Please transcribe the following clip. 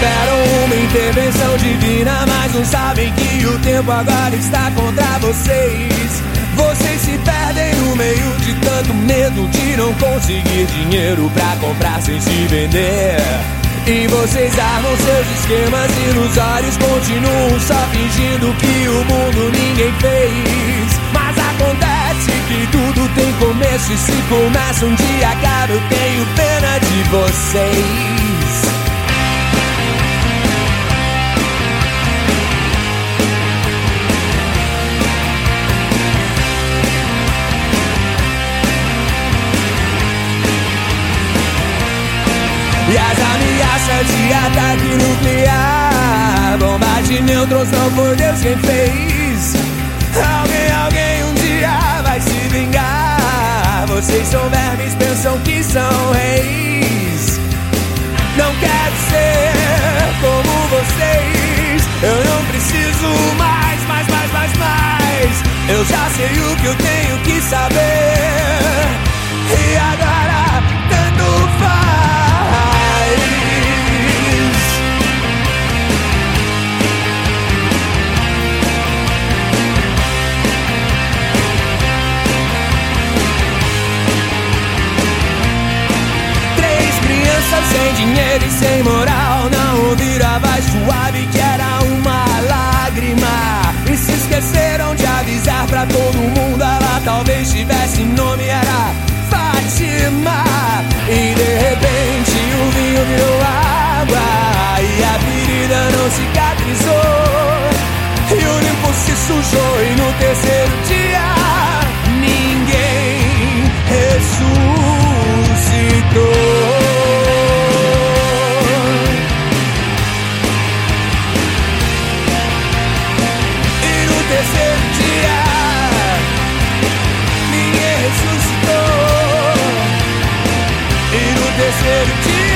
esperam uma intervenção divina, mas não sabem que o tempo agora está contra vocês. Vocês se perdem no meio de tanto medo de não conseguir dinheiro pra comprar sem se vender. E vocês armam seus esquemas ilusórios, continuam só fingindo que o mundo ninguém fez. Mas acontece que tudo tem começo, e se começa um dia acaba, eu tenho pena de vocês. E as ameaças de ataque nuclear, bomba de nêutrons, não foi Deus quem fez. Alguém um dia vai se vingar. Vocês são vermes, pensam que são reis. Não quero ser como vocês. Eu não preciso mais. Eu já sei o que eu tenho que saber. E agora tanto faz. Três crianças sem dinheiro e sem moral não ouviram a voz suave que era uma lágrima. E se esqueceram de avisar pra todo mundo. Ela talvez tivesse nome, era Fátima. E de repente o vinho virou água e a ferida não cicatrizou. E o limpo se sujou e no terceiro dia ninguém ressuscitou. Terceiro dia, ninguém ressuscitou. E no terceiro dia